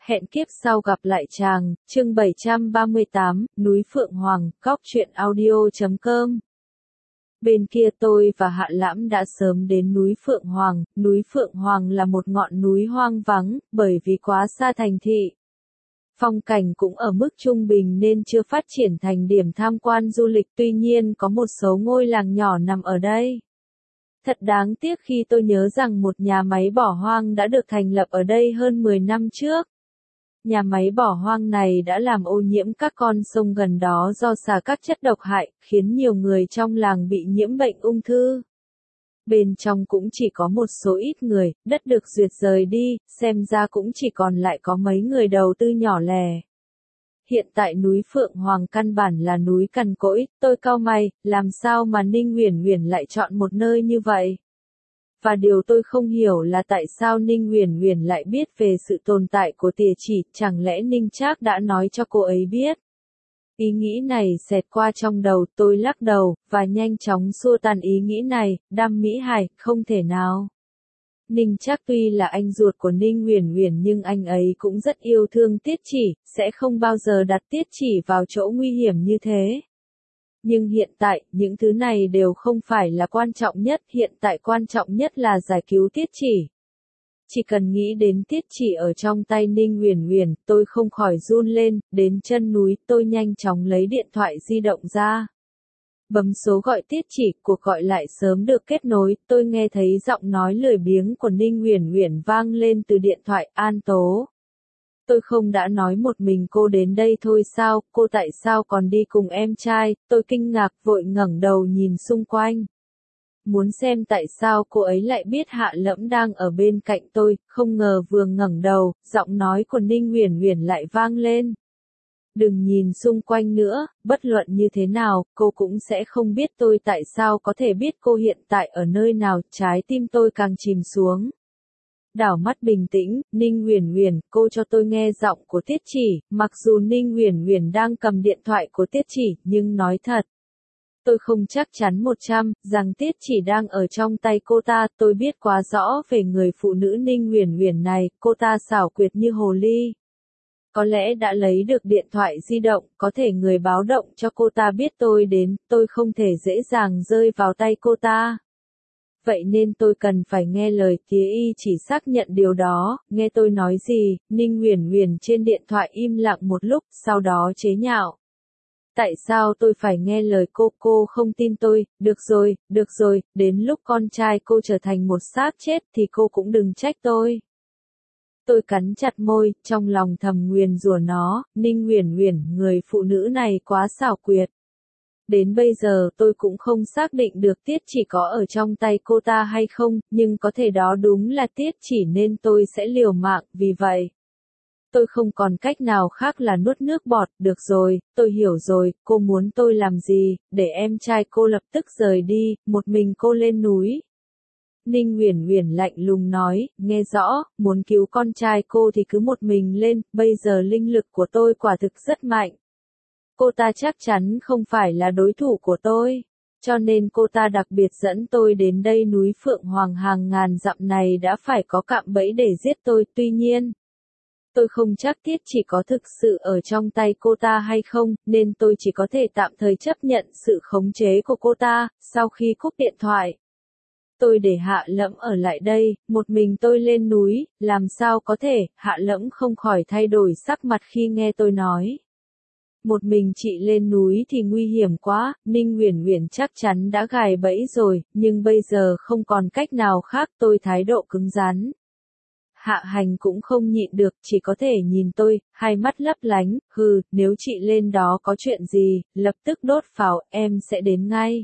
Hẹn kiếp sau gặp lại chàng, chương 738, núi Phượng Hoàng, góc truyện audio.com. Bên kia tôi và Hạ Lãm đã sớm đến núi Phượng Hoàng. Núi Phượng Hoàng là một ngọn núi hoang vắng, bởi vì quá xa thành thị. Phong cảnh cũng ở mức trung bình nên chưa phát triển thành điểm tham quan du lịch, tuy nhiên có một số ngôi làng nhỏ nằm ở đây. Thật đáng tiếc khi tôi nhớ rằng một nhà máy bỏ hoang đã được thành lập ở đây hơn 10 năm trước. Nhà máy bỏ hoang này đã làm ô nhiễm các con sông gần đó do xả các chất độc hại, khiến nhiều người trong làng bị nhiễm bệnh ung thư. Bên trong cũng chỉ có một số ít người, đất được duyệt rời đi, xem ra cũng chỉ còn lại có mấy người đầu tư nhỏ lẻ. Hiện tại núi Phượng Hoàng căn bản là núi cằn cỗi, tôi cau mày, làm sao mà Ninh Uyển Uyển lại chọn một nơi như vậy? Và điều tôi không hiểu là tại sao Ninh Uyển Uyển lại biết về sự tồn tại của Tìa Chỉ, chẳng lẽ Ninh Trác đã nói cho cô ấy biết? Ý nghĩ này xẹt qua trong đầu, tôi lắc đầu, và nhanh chóng xua tan ý nghĩ này, Đam Mỹ Hải, không thể nào. Ninh Trác tuy là anh ruột của Ninh Uyển Uyển nhưng anh ấy cũng rất yêu thương Tiết Chỉ, sẽ không bao giờ đặt Tiết Chỉ vào chỗ nguy hiểm như thế. Nhưng hiện tại, những thứ này đều không phải là quan trọng nhất, hiện tại quan trọng nhất là giải cứu Tiết Chỉ. Chỉ cần nghĩ đến Tiết Chỉ ở trong tay Ninh Uyển Uyển, tôi không khỏi run lên, đến chân núi, tôi nhanh chóng lấy điện thoại di động ra. Bấm số gọi Tiết Chỉ, cuộc gọi lại sớm được kết nối, tôi nghe thấy giọng nói lười biếng của Ninh Uyển Uyển vang lên từ điện thoại. An Tố. Tôi không đã nói một mình cô đến đây thôi sao, cô tại sao còn đi cùng em trai? Tôi kinh ngạc vội ngẩng đầu nhìn xung quanh. Muốn xem tại sao cô ấy lại biết Hạ Lẫm đang ở bên cạnh tôi, không ngờ vừa ngẩng đầu, giọng nói của Ninh Uyển Uyển lại vang lên. Đừng nhìn xung quanh nữa, bất luận như thế nào, cô cũng sẽ không biết tôi tại sao có thể biết cô hiện tại ở nơi nào, trái tim tôi càng chìm xuống. Đảo mắt bình tĩnh, Ninh Uyển Uyển, cô cho tôi nghe giọng của Tiết Chỉ, mặc dù Ninh Uyển Uyển đang cầm điện thoại của Tiết Chỉ, nhưng nói thật. Tôi không chắc chắn 100 rằng Tiết Chỉ đang ở trong tay cô ta, tôi biết quá rõ về người phụ nữ Ninh Uyển Uyển này, cô ta xảo quyệt như hồ ly. Có lẽ đã lấy được điện thoại di động, có thể người báo động cho cô ta biết tôi đến, tôi không thể dễ dàng rơi vào tay cô ta. Vậy nên tôi cần phải nghe lời Tía Y chỉ xác nhận điều đó, nghe tôi nói gì, Ninh Uyển Uyển trên điện thoại im lặng một lúc, sau đó chế nhạo. Tại sao tôi phải nghe lời cô không tin tôi, được rồi, đến lúc con trai cô trở thành một xác chết thì cô cũng đừng trách tôi. Tôi cắn chặt môi, trong lòng thầm nguyền rủa nó, Ninh Uyển Uyển, người phụ nữ này quá xảo quyệt. Đến bây giờ tôi cũng không xác định được Tiết Chỉ có ở trong tay cô ta hay không, nhưng có thể đó đúng là Tiết Chỉ nên tôi sẽ liều mạng, vì vậy. Tôi không còn cách nào khác là nuốt nước bọt, được rồi, tôi hiểu rồi, cô muốn tôi làm gì, để em trai cô lập tức rời đi, một mình cô lên núi. Ninh Uyển Uyển lạnh lùng nói, nghe rõ, muốn cứu con trai cô thì cứ một mình lên, bây giờ linh lực của tôi quả thực rất mạnh. Cô ta chắc chắn không phải là đối thủ của tôi, cho nên cô ta đặc biệt dẫn tôi đến đây núi Phượng Hoàng hàng ngàn dặm này đã phải có cạm bẫy để giết tôi, tuy nhiên. Tôi không chắc Tiết Chỉ có thực sự ở trong tay cô ta hay không, nên tôi chỉ có thể tạm thời chấp nhận sự khống chế của cô ta, sau khi cúp điện thoại. Tôi để Hạ Lẫm ở lại đây, một mình tôi lên núi, làm sao có thể, Hạ Lẫm không khỏi thay đổi sắc mặt khi nghe tôi nói. Một mình chị lên núi thì nguy hiểm quá, Ninh Uyển Uyển chắc chắn đã gài bẫy rồi, nhưng bây giờ không còn cách nào khác, tôi thái độ cứng rắn. Hạ Hành cũng không nhịn được, chỉ có thể nhìn tôi, hai mắt lấp lánh, nếu chị lên đó có chuyện gì, lập tức đốt pháo, em sẽ đến ngay.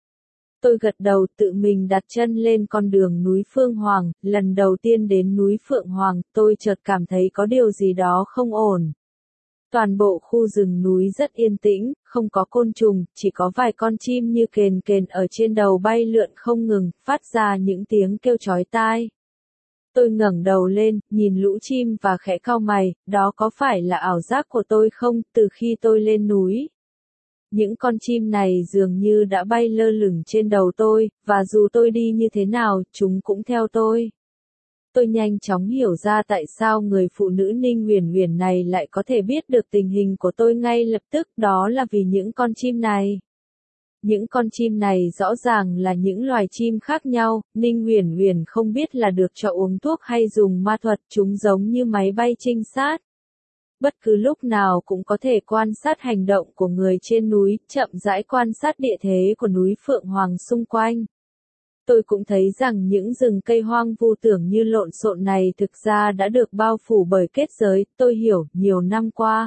Tôi gật đầu tự mình đặt chân lên con đường núi Phượng Hoàng, lần đầu tiên đến núi Phượng Hoàng, tôi chợt cảm thấy có điều gì đó không ổn. Toàn bộ khu rừng núi rất yên tĩnh, không có côn trùng, chỉ có vài con chim như kền kền ở trên đầu bay lượn không ngừng, phát ra những tiếng kêu chói tai. Tôi ngẩng đầu lên, nhìn lũ chim và khẽ cau mày, đó có phải là ảo giác của tôi không, từ khi tôi lên núi. Những con chim này dường như đã bay lơ lửng trên đầu tôi, và dù tôi đi như thế nào, chúng cũng theo tôi. Tôi nhanh chóng hiểu ra tại sao người phụ nữ Ninh Uyển Uyển này lại có thể biết được tình hình của tôi ngay lập tức, đó là vì những con chim này. Những con chim này rõ ràng là những loài chim khác nhau, Ninh Uyển Uyển không biết là được cho uống thuốc hay dùng ma thuật, chúng giống như máy bay trinh sát. Bất cứ lúc nào cũng có thể quan sát hành động của người trên núi, chậm rãi quan sát địa thế của núi Phượng Hoàng xung quanh. Tôi cũng thấy rằng những rừng cây hoang vu tưởng như lộn xộn này thực ra đã được bao phủ bởi kết giới, tôi hiểu, nhiều năm qua.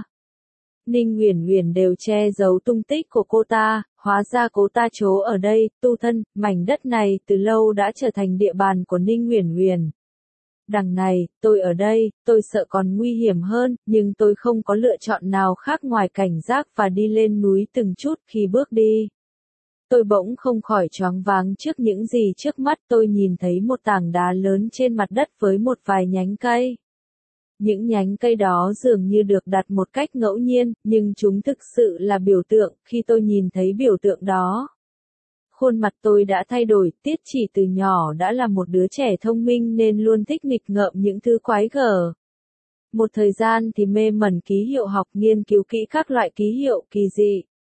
Ninh Uyển Uyển đều che giấu tung tích của cô ta, hóa ra cô ta trú ở đây, tu thân, mảnh đất này từ lâu đã trở thành địa bàn của Ninh Uyển Uyển. Đằng này, tôi ở đây, tôi sợ còn nguy hiểm hơn, nhưng tôi không có lựa chọn nào khác ngoài cảnh giác và đi lên núi từng chút khi bước đi. Tôi bỗng không khỏi choáng váng trước những gì trước mắt, tôi nhìn thấy một tảng đá lớn trên mặt đất với một vài nhánh cây. Những nhánh cây đó dường như được đặt một cách ngẫu nhiên, nhưng chúng thực sự là biểu tượng, khi tôi nhìn thấy biểu tượng đó. Khuôn mặt tôi đã thay đổi, Tiết Chỉ từ nhỏ đã là một đứa trẻ thông minh nên luôn thích nghịch ngợm những thứ quái gở. Một thời gian thì mê mẩn ký hiệu học, nghiên cứu kỹ các loại ký hiệu kỳ dị.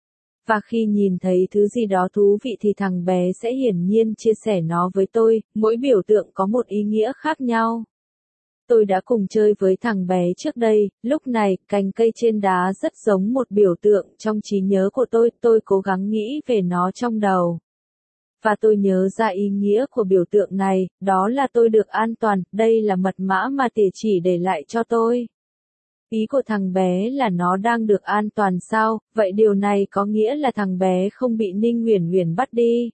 Và khi nhìn thấy thứ gì đó thú vị thì thằng bé sẽ hiển nhiên chia sẻ nó với tôi, mỗi biểu tượng có một ý nghĩa khác nhau. Tôi đã cùng chơi với thằng bé trước đây, lúc này, cành cây trên đá rất giống một biểu tượng trong trí nhớ của tôi cố gắng nghĩ về nó trong đầu. Và tôi nhớ ra ý nghĩa của biểu tượng này, đó là tôi được an toàn, đây là mật mã mà Tỉa Chỉ để lại cho tôi. Ý của thằng bé là nó đang được an toàn sao, vậy điều này có nghĩa là thằng bé không bị Ninh Uyển Uyển bắt đi.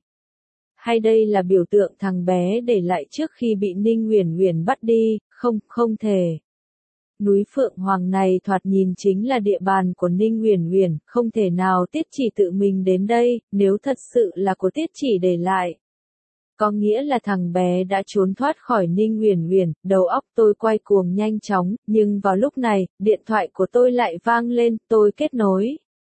Hay đây là biểu tượng thằng bé để lại trước khi bị Ninh Uyển Uyển bắt đi, không thể. Núi Phượng Hoàng này thoạt nhìn chính là địa bàn của Ninh Uyển Uyển, không thể nào Tiết Chỉ tự mình đến đây, nếu thật sự là của Tiết Chỉ để lại. Có nghĩa là thằng bé đã trốn thoát khỏi Ninh Uyển Uyển, đầu óc tôi quay cuồng nhanh chóng, nhưng vào lúc này, điện thoại của tôi lại vang lên, tôi kết nối.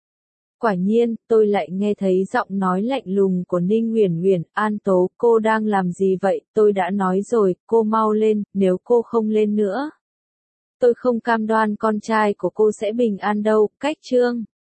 Quả nhiên, tôi lại nghe thấy giọng nói lạnh lùng của Ninh Uyển Uyển, An Tố, cô đang làm gì vậy, tôi đã nói rồi, cô mau lên, nếu cô không lên nữa. Tôi không cam đoan con trai của cô sẽ bình an đâu, cách chương.